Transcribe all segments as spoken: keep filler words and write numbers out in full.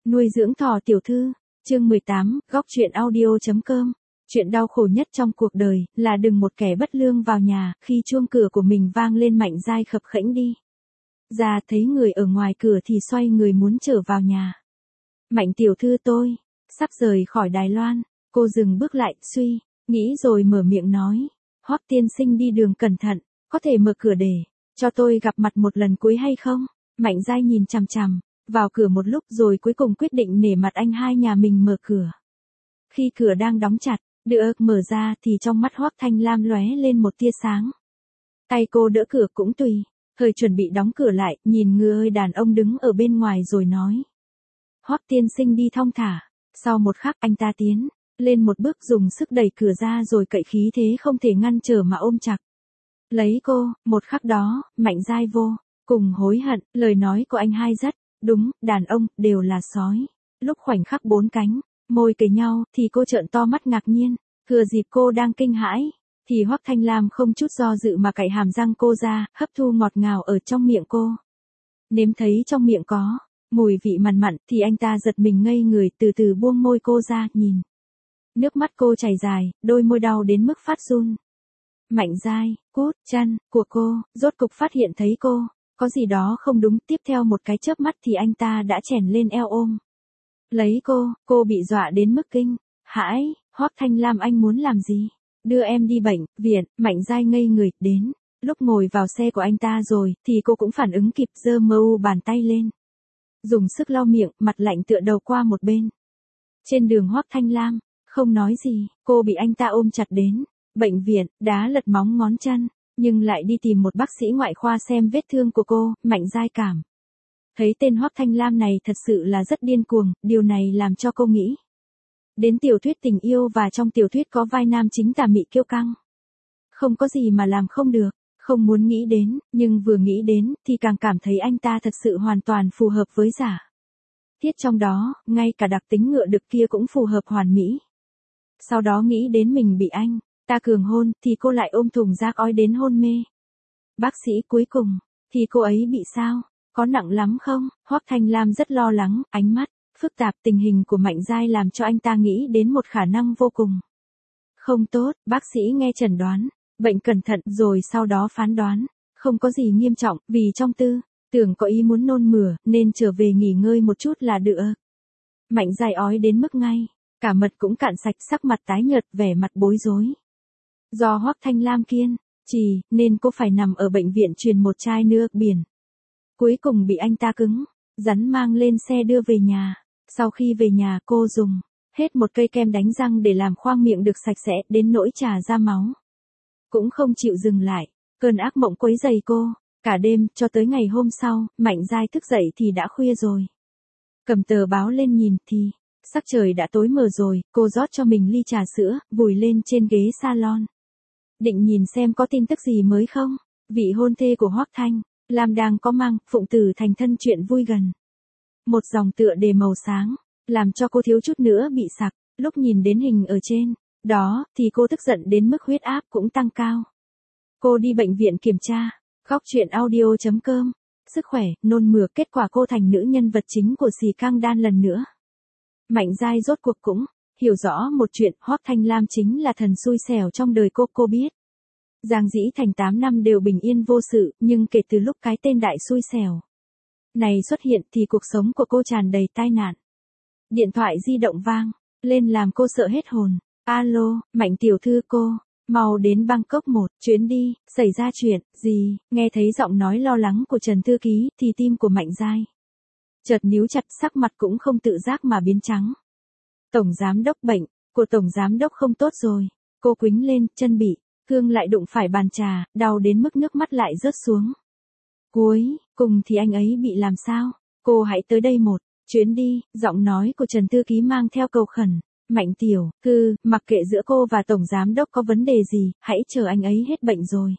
Nuôi dưỡng thỏ tiểu thư, chương mười tám, góc truyện audio.com. Chuyện đau khổ nhất trong cuộc đời là đừng một kẻ bất lương vào nhà, khi chuông cửa của mình vang lên Mạnh Giai khập khẽnh đi ra, thấy người ở ngoài cửa thì xoay người muốn trở vào nhà. Mạnh tiểu thư tôi, sắp rời khỏi Đài Loan, cô dừng bước lại, suy, nghĩ rồi mở miệng nói. Hoắc tiên sinh đi đường cẩn thận, có thể mở cửa để cho tôi gặp mặt một lần cuối hay không? Mạnh Giai nhìn chằm chằm vào cửa một lúc rồi cuối cùng quyết định nể mặt anh hai nhà mình mở cửa. Khi cửa đang đóng chặt, được mở ra thì trong mắt Hoắc Thanh Lam lóe lên một tia sáng. Tay cô đỡ cửa cũng tùy, hơi chuẩn bị đóng cửa lại, nhìn người đàn ông đứng ở bên ngoài rồi nói. Hoắc tiên sinh đi thong thả. Sau một khắc anh ta tiến lên một bước, dùng sức đẩy cửa ra rồi cậy khí thế không thể ngăn trở mà ôm chặt lấy cô. Một khắc đó, Mạnh Giai vô cùng hối hận, lời nói của anh hai rất đúng, đàn ông đều là sói. Lúc khoảnh khắc bốn cánh môi kề nhau thì cô trợn to mắt ngạc nhiên, thừa dịp cô đang kinh hãi thì Hoắc Thanh Lam không chút do dự mà cạy hàm răng cô ra, hấp thu ngọt ngào ở trong miệng cô. Nếm thấy trong miệng có mùi vị mặn mặn thì anh ta giật mình ngây người, từ từ buông môi cô ra, nhìn nước mắt cô chảy dài, đôi môi đau đến mức phát run. Mạnh Giai, cút, chân của cô rốt cục phát hiện thấy cô có gì đó không đúng, tiếp theo một cái chớp mắt thì anh ta đã chèn lên eo ôm lấy cô. Cô bị dọa đến mức kinh hãi. Hoắc Thanh Lam, anh muốn làm gì? Đưa em đi bệnh viện. Mạnh Giai ngây người. Đến lúc ngồi vào xe của anh ta rồi thì cô cũng phản ứng kịp, giơ mơ u bàn tay lên, dùng sức lau miệng, mặt lạnh tựa đầu qua một bên. Trên đường Hoắc Thanh Lam không nói gì, cô bị anh ta ôm chặt đến bệnh viện, đá lật móng ngón chân, nhưng lại đi tìm một bác sĩ ngoại khoa xem vết thương của cô. Mạnh Giai cảm thấy tên Hoắc Thanh Lam này thật sự là rất điên cuồng, điều này làm cho cô nghĩ đến tiểu thuyết tình yêu, và trong tiểu thuyết có vai nam chính tà mị kiêu căng. Không có gì mà làm không được, không muốn nghĩ đến, nhưng vừa nghĩ đến thì càng cảm thấy anh ta thật sự hoàn toàn phù hợp với giả thiết trong đó, ngay cả đặc tính ngựa đực kia cũng phù hợp hoàn mỹ. Sau đó nghĩ đến mình bị anh ta cường hôn thì cô lại ôm thùng rác ói đến hôn mê. Bác sĩ, cuối cùng thì cô ấy bị sao? Có nặng lắm không? Hoắc Thanh Lam rất lo lắng, ánh mắt phức tạp. Tình hình của Mạnh Giai làm cho anh ta nghĩ đến một khả năng vô cùng không tốt. Bác sĩ nghe chẩn đoán bệnh cẩn thận rồi sau đó phán đoán không có gì nghiêm trọng, vì trong tư tưởng có ý muốn nôn mửa nên trở về nghỉ ngơi một chút là được. Mạnh Giai ói đến mức ngay cả mật cũng cạn sạch, sắc mặt tái nhợt, vẻ mặt bối rối. Do Hoắc Thanh Lam kiên trì nên cô phải nằm ở bệnh viện truyền một chai nước biển. Cuối cùng bị anh ta cứng rắn mang lên xe đưa về nhà. Sau khi về nhà cô dùng hết một cây kem đánh răng để làm khoang miệng được sạch sẽ, đến nỗi trà ra máu cũng không chịu dừng lại. Cơn ác mộng quấy rầy cô cả đêm cho tới ngày hôm sau. Mạnh Giai thức dậy thì đã khuya rồi. Cầm tờ báo lên nhìn thì sắc trời đã tối mờ rồi. Cô rót cho mình ly trà sữa, vùi lên trên ghế salon, định nhìn xem có tin tức gì mới không. Vị hôn thê của Hoắc Thanh Lam đang có mang phụng tử thành thân, chuyện vui gần một dòng tựa đề màu sáng, làm cho cô thiếu chút nữa bị sặc. Lúc nhìn đến hình ở trên đó thì cô tức giận đến mức huyết áp cũng tăng cao. Cô đi bệnh viện kiểm tra. Góc truyện audio.com. Sức khỏe, nôn mửa, kết quả cô thành nữ nhân vật chính của Xì Cang Đan lần nữa. Mạnh Giai rốt cuộc cũng hiểu rõ một chuyện, Hoắc Thanh Lam chính là thần xui xẻo trong đời cô. Cô biết Giang Dĩ Thành tám năm đều bình yên vô sự, nhưng kể từ lúc cái tên đại xui xẻo này xuất hiện thì cuộc sống của cô tràn đầy tai nạn. Điện thoại di động vang lên làm cô sợ hết hồn. Alo, Mạnh tiểu thư, cô mau đến Bangkok một chuyến đi, xảy ra chuyện gì? Nghe thấy giọng nói lo lắng của Trần thư ký thì tim của Mạnh Giai chợt níu chặt, sắc mặt cũng không tự giác mà biến trắng. Tổng giám đốc, bệnh của tổng giám đốc không tốt rồi. Cô quĩnh lên, chân bị cương lại đụng phải bàn trà, đau đến mức nước mắt lại rớt xuống. Cuối cùng thì anh ấy bị làm sao? Cô hãy tới đây một chuyến đi. Giọng nói của Trần thư ký mang theo cầu khẩn. Mạnh tiểu thư, mặc kệ giữa cô và tổng giám đốc có vấn đề gì, hãy chờ anh ấy hết bệnh rồi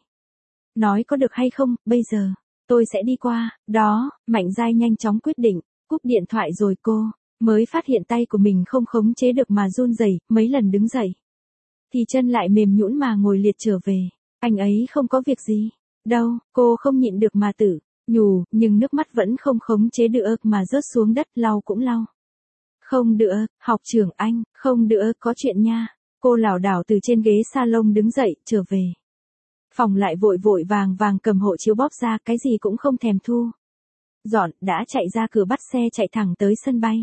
nói có được hay không. Bây giờ tôi sẽ đi qua đó. Mạnh Giai nhanh chóng quyết định cúp điện thoại, rồi cô mới phát hiện tay của mình không khống chế được mà run rẩy. Mấy lần đứng dậy thì chân lại mềm nhũn mà ngồi liệt trở về. Anh ấy không có việc gì đâu. Cô không nhịn được mà tự nhủ, nhưng nước mắt vẫn không khống chế được mà rớt xuống đất, lau cũng lau Không được, học trưởng anh, không được, có chuyện nha. Cô lảo đảo từ trên ghế salon đứng dậy, trở về. Phòng lại vội vội vàng vàng cầm hộ chiếu bóp ra, cái gì cũng không thèm thu. Dọn, đã chạy ra cửa bắt xe chạy thẳng tới sân bay.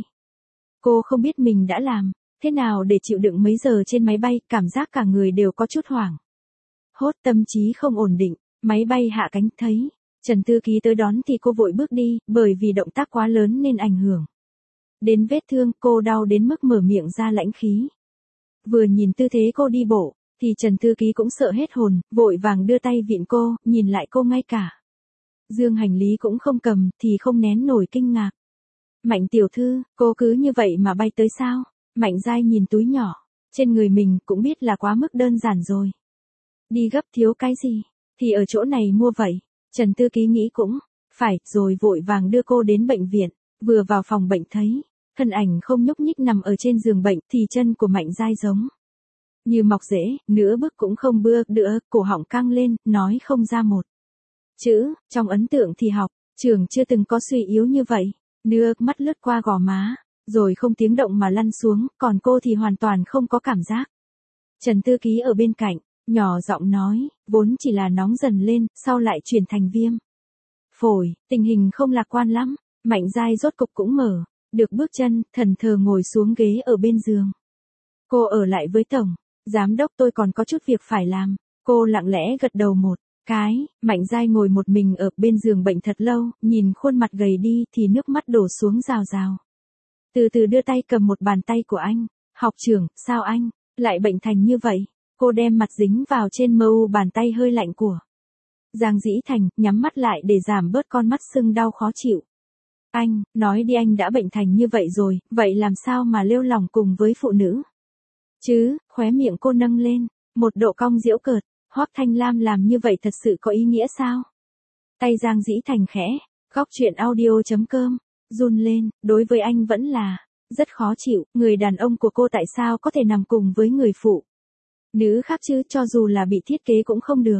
Cô không biết mình đã làm thế nào để chịu đựng mấy giờ trên máy bay, cảm giác cả người đều có chút hoảng. Hốt, tâm trí không ổn định, máy bay hạ cánh thấy Trần Thư Ký tới đón thì cô vội bước đi, bởi vì động tác quá lớn nên ảnh hưởng đến vết thương, cô đau đến mức mở miệng ra lãnh khí. Vừa nhìn tư thế cô đi bộ, thì Trần Thư Ký cũng sợ hết hồn, vội vàng đưa tay vịn cô, nhìn lại cô ngay cả dương hành lý cũng không cầm, thì không nén nổi kinh ngạc. Mạnh tiểu thư, cô cứ như vậy mà bay tới sao? Mạnh Giai nhìn túi nhỏ trên người mình, cũng biết là quá mức đơn giản rồi. Đi gấp thiếu cái gì, thì ở chỗ này mua vậy. Trần Thư Ký nghĩ cũng phải, rồi vội vàng đưa cô đến bệnh viện. Vừa vào phòng bệnh thấy thân ảnh không nhúc nhích nằm ở trên giường bệnh, thì chân của Mạnh Giai giống như mọc rễ, nửa bước cũng không bước nữa, cổ họng căng lên, nói không ra một chữ. Trong ấn tượng thì học trưởng chưa từng có suy yếu như vậy. Nước mắt lướt qua gò má, rồi không tiếng động mà lăn xuống, còn cô thì hoàn toàn không có cảm giác. Trần Thư Ký ở bên cạnh, nhỏ giọng nói, vốn chỉ là nóng dần lên, sau lại chuyển thành viêm phổi, tình hình không lạc quan lắm. Mạnh Giai rốt cục cũng mở được bước chân, thần thờ ngồi xuống ghế ở bên giường. Cô ở lại với tổng giám đốc, tôi còn có chút việc phải làm. Cô lặng lẽ gật đầu một cái. Mạnh Giai ngồi một mình ở bên giường bệnh thật lâu, nhìn khuôn mặt gầy đi thì nước mắt đổ xuống rào rào. Từ từ đưa tay cầm một bàn tay của anh. Học trưởng, sao anh lại bệnh thành như vậy? Cô đem mặt dính vào trên mờ u bàn tay hơi lạnh của Giang Dĩ Thành, nhắm mắt lại để giảm bớt con mắt sưng đau khó chịu. Anh, nói đi, anh đã bệnh thành như vậy rồi, vậy làm sao mà lêu lỏng cùng với phụ nữ? Chứ, khóe miệng cô nâng lên, một độ cong giễu cợt. Hoắc Thanh Lam làm như vậy thật sự có ý nghĩa sao? Tay Giang Dĩ Thành khẽ, góc truyện audio chấm com, run lên, đối với anh vẫn là rất khó chịu, người đàn ông của cô tại sao có thể nằm cùng với người phụ nữ khác chứ, cho dù là bị thiết kế cũng không được.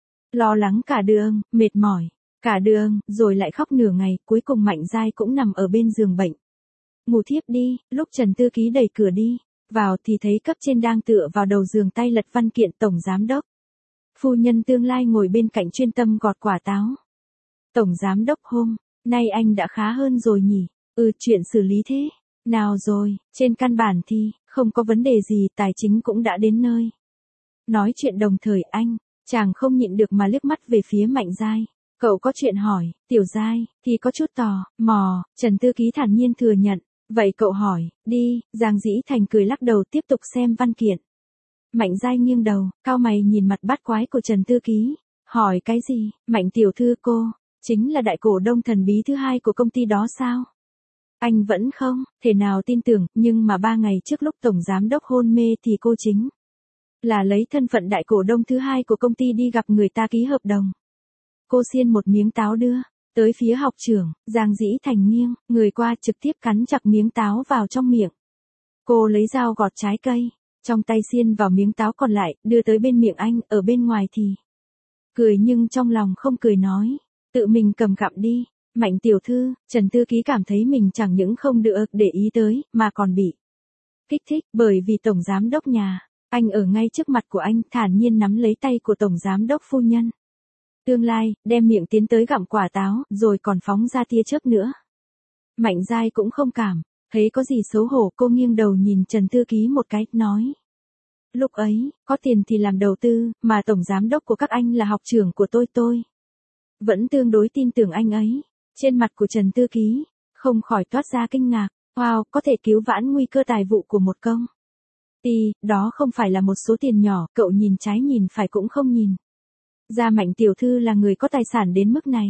Lo lắng cả đường, mệt mỏi cả đường, rồi lại khóc nửa ngày, cuối cùng Mạnh Giai cũng nằm ở bên giường bệnh. Ngủ thiếp đi. Lúc Trần Thư Ký đẩy cửa đi vào thì thấy cấp trên đang tựa vào đầu giường tay lật văn kiện tổng giám đốc. Phu nhân tương lai ngồi bên cạnh chuyên tâm gọt quả táo. Tổng giám đốc, hôm nay anh đã khá hơn rồi nhỉ? Ừ, chuyện xử lý thế nào rồi? Trên căn bản thì không có vấn đề gì, tài chính cũng đã đến nơi. Nói chuyện đồng thời anh chàng không nhịn được mà liếc mắt về phía Mạnh Giai. Cậu có chuyện hỏi? Tiểu Giai thì có chút tò mò. Trần Thư Ký thản nhiên thừa nhận. Vậy cậu hỏi đi. Giang Dĩ Thành cười lắc đầu tiếp tục xem văn kiện. Mạnh Giai nghiêng đầu, cau mày nhìn mặt bát quái của Trần Thư Ký. Hỏi cái gì? Mạnh tiểu thư, cô chính là đại cổ đông thần bí thứ hai của công ty đó sao? Anh vẫn không thể nào tin tưởng, nhưng mà ba ngày trước lúc tổng giám đốc hôn mê thì cô chính là lấy thân phận đại cổ đông thứ hai của công ty đi gặp người ta ký hợp đồng. Cô xiên một miếng táo đưa tới phía học trưởng. Giang Dĩ Thành nghiêng người qua, trực tiếp cắn chặt miếng táo vào trong miệng. Cô lấy dao gọt trái cây trong tay xiên vào miếng táo còn lại, đưa tới bên miệng anh. Ở bên ngoài thì cười nhưng trong lòng không cười, nói, tự mình cầm gặm đi. Mạnh tiểu thư. Trần Thư Ký cảm thấy mình chẳng những không được để ý tới, mà còn bị kích thích, bởi vì tổng giám đốc nhà anh ở ngay trước mặt của anh, thản nhiên nắm lấy tay của tổng giám đốc phu nhân tương lai, đem miệng tiến tới gặm quả táo, rồi còn phóng ra tia chớp nữa. Mạnh Giai cũng không cảm thấy có gì xấu hổ, cô nghiêng đầu nhìn Trần Thư Ký một cái, nói, lúc ấy, có tiền thì làm đầu tư, mà tổng giám đốc của các anh là học trưởng của tôi tôi vẫn tương đối tin tưởng anh ấy. Trên mặt của Trần Thư Ký không khỏi toát ra kinh ngạc. Wow, có thể cứu vãn nguy cơ tài vụ của một công ty, đó không phải là một số tiền nhỏ. Cậu nhìn trái nhìn phải cũng không nhìn ra Mạnh tiểu thư là người có tài sản đến mức này.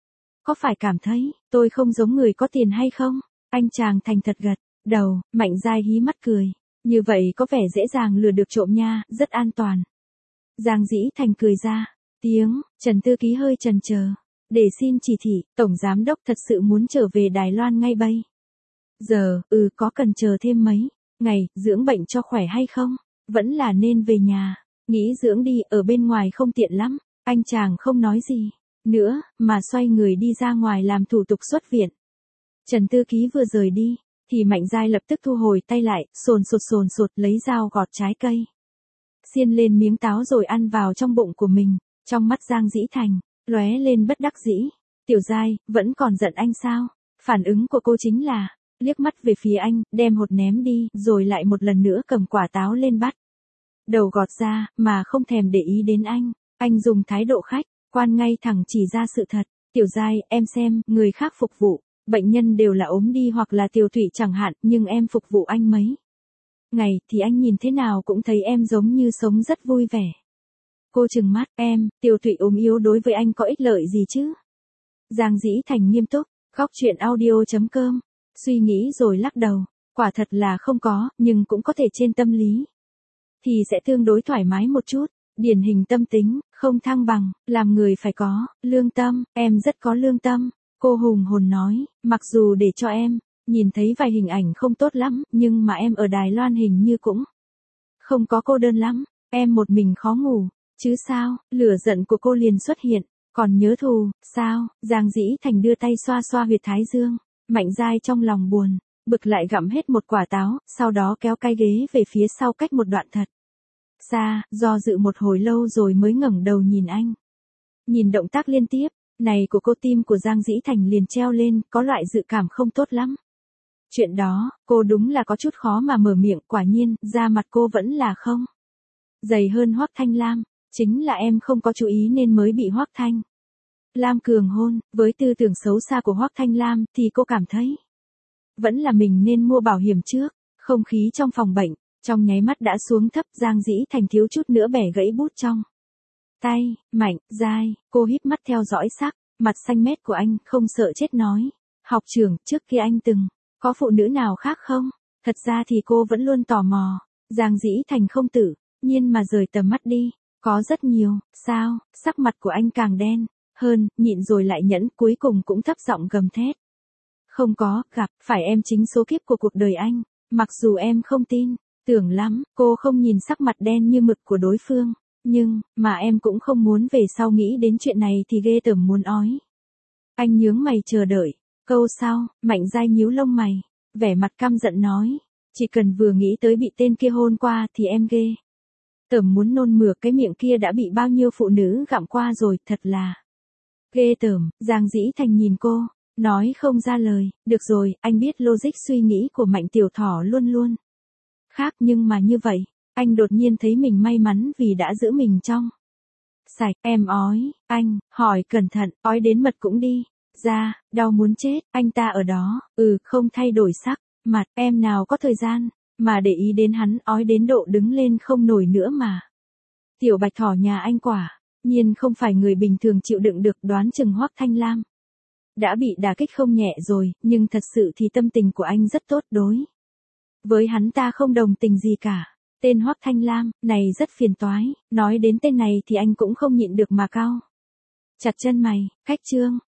Có phải cảm thấy tôi không giống người có tiền hay không? Anh chàng thành thật gật đầu. Mạnh Giai hí mắt cười. Như vậy có vẻ dễ dàng lừa được trộm nha, rất an toàn. Giang Dĩ Thành cười ra tiếng. Trần Thư Ký hơi chần chờ để xin chỉ thị. Tổng giám đốc thật sự muốn trở về Đài Loan ngay bây giờ? Ừ, có cần chờ thêm mấy ngày dưỡng bệnh cho khỏe hay không? Vẫn là nên về nhà nghỉ dưỡng đi, ở bên ngoài không tiện lắm. Anh chàng không nói gì nữa, mà xoay người đi ra ngoài làm thủ tục xuất viện. Trần Thư Ký vừa rời đi thì Mạnh Giai lập tức thu hồi tay lại, sồn sột sồn sột lấy dao gọt trái cây. Xiên lên miếng táo rồi ăn vào trong bụng của mình, trong mắt Giang Dĩ Thành, lóe lên bất đắc dĩ. Tiểu Giai, vẫn còn giận anh sao? Phản ứng của cô chính là, liếc mắt về phía anh, đem hột ném đi, rồi lại một lần nữa cầm quả táo lên bắt. Đầu gọt ra, mà không thèm để ý đến anh. Anh dùng thái độ khách, quan ngay thẳng chỉ ra sự thật. Tiểu Giai, em xem, người khác phục vụ, bệnh nhân đều là ốm đi hoặc là tiểu thủy chẳng hạn, nhưng em phục vụ anh mấy ngày thì anh nhìn thế nào cũng thấy em giống như sống rất vui vẻ. Cô trừng mắt, em, tiểu thủy ốm yếu đối với anh có ích lợi gì chứ? Giang Dĩ Thành nghiêm túc, góc chuyện audio chấm com, suy nghĩ rồi lắc đầu, quả thật là không có, nhưng cũng có thể trên tâm lý thì sẽ tương đối thoải mái một chút. Điển hình tâm tính, không thăng bằng, làm người phải có lương tâm, em rất có lương tâm. Cô hùng hồn nói, mặc dù để cho em nhìn thấy vài hình ảnh không tốt lắm, nhưng mà em ở Đài Loan hình như cũng không có cô đơn lắm, em một mình khó ngủ, chứ sao? Lửa giận của cô liền xuất hiện, còn nhớ thù, sao? Giang Dĩ Thành đưa tay xoa xoa huyệt thái dương, Mạnh Giai trong lòng buồn, bực lại gặm hết một quả táo, sau đó kéo cái ghế về phía sau cách một đoạn thật xa, do dự một hồi lâu rồi mới ngẩng đầu nhìn anh. Nhìn động tác liên tiếp này của cô, tim của Giang Dĩ Thành liền treo lên, có loại dự cảm không tốt lắm. Chuyện đó, cô đúng là có chút khó mà mở miệng, quả nhiên, da mặt cô vẫn là không dày hơn Hoắc Thanh Lam, chính là em không có chú ý nên mới bị Hoắc Thanh Lam cường hôn. Với tư tưởng xấu xa của Hoắc Thanh Lam thì cô cảm thấy vẫn là mình nên mua bảo hiểm trước. Không khí trong phòng bệnh trong nháy mắt đã xuống thấp, Giang Dĩ Thành thiếu chút nữa bẻ gãy bút trong tay. Mạnh Giai, cô híp mắt theo dõi sắc mặt xanh mét của anh, không sợ chết nói, học trưởng, trước kia anh từng có phụ nữ nào khác không? Thật ra thì cô vẫn luôn tò mò. Giang Dĩ Thành không tự nhiên mà rời tầm mắt đi, có rất nhiều. Sao? Sắc mặt của anh càng đen hơn, nhịn rồi lại nhẫn, cuối cùng cũng thấp giọng gầm thét. Không có, gặp phải em chính số kiếp của cuộc đời anh, mặc dù em không tin tưởng lắm. Cô không nhìn sắc mặt đen như mực của đối phương, nhưng mà em cũng không muốn về sau nghĩ đến chuyện này thì ghê tởm muốn ói. Anh nhướng mày chờ đợi câu sau. Mạnh Giai nhíu lông mày, vẻ mặt căm giận nói, chỉ cần vừa nghĩ tới bị tên kia hôn qua thì em ghê tởm muốn nôn mửa, cái miệng kia đã bị bao nhiêu phụ nữ gặm qua rồi, thật là ghê tởm. Giang Dĩ Thành nhìn cô, nói không ra lời. Được rồi, anh biết logic suy nghĩ của Mạnh Tiểu Thỏ luôn luôn khác, nhưng mà như vậy, anh đột nhiên thấy mình may mắn vì đã giữ mình trong sạch. Em ói, anh, hỏi cẩn thận, ói đến mật cũng đi ra, đau muốn chết. Anh ta ở đó, ừ, không thay đổi sắc mặt, em nào có thời gian mà để ý đến hắn ói đến độ đứng lên không nổi nữa mà. Tiểu Bạch Thỏ nhà anh quả nhiên không phải người bình thường chịu đựng được, đoán chừng Hoắc Thanh Lam đã bị đả kích không nhẹ rồi, nhưng thật sự thì tâm tình của anh rất tốt, đối với hắn ta không đồng tình gì cả. Tên Hoắc Thanh Lam này rất phiền toái, nói đến tên này thì anh cũng không nhịn được mà cau chặt chân mày. Khách trương,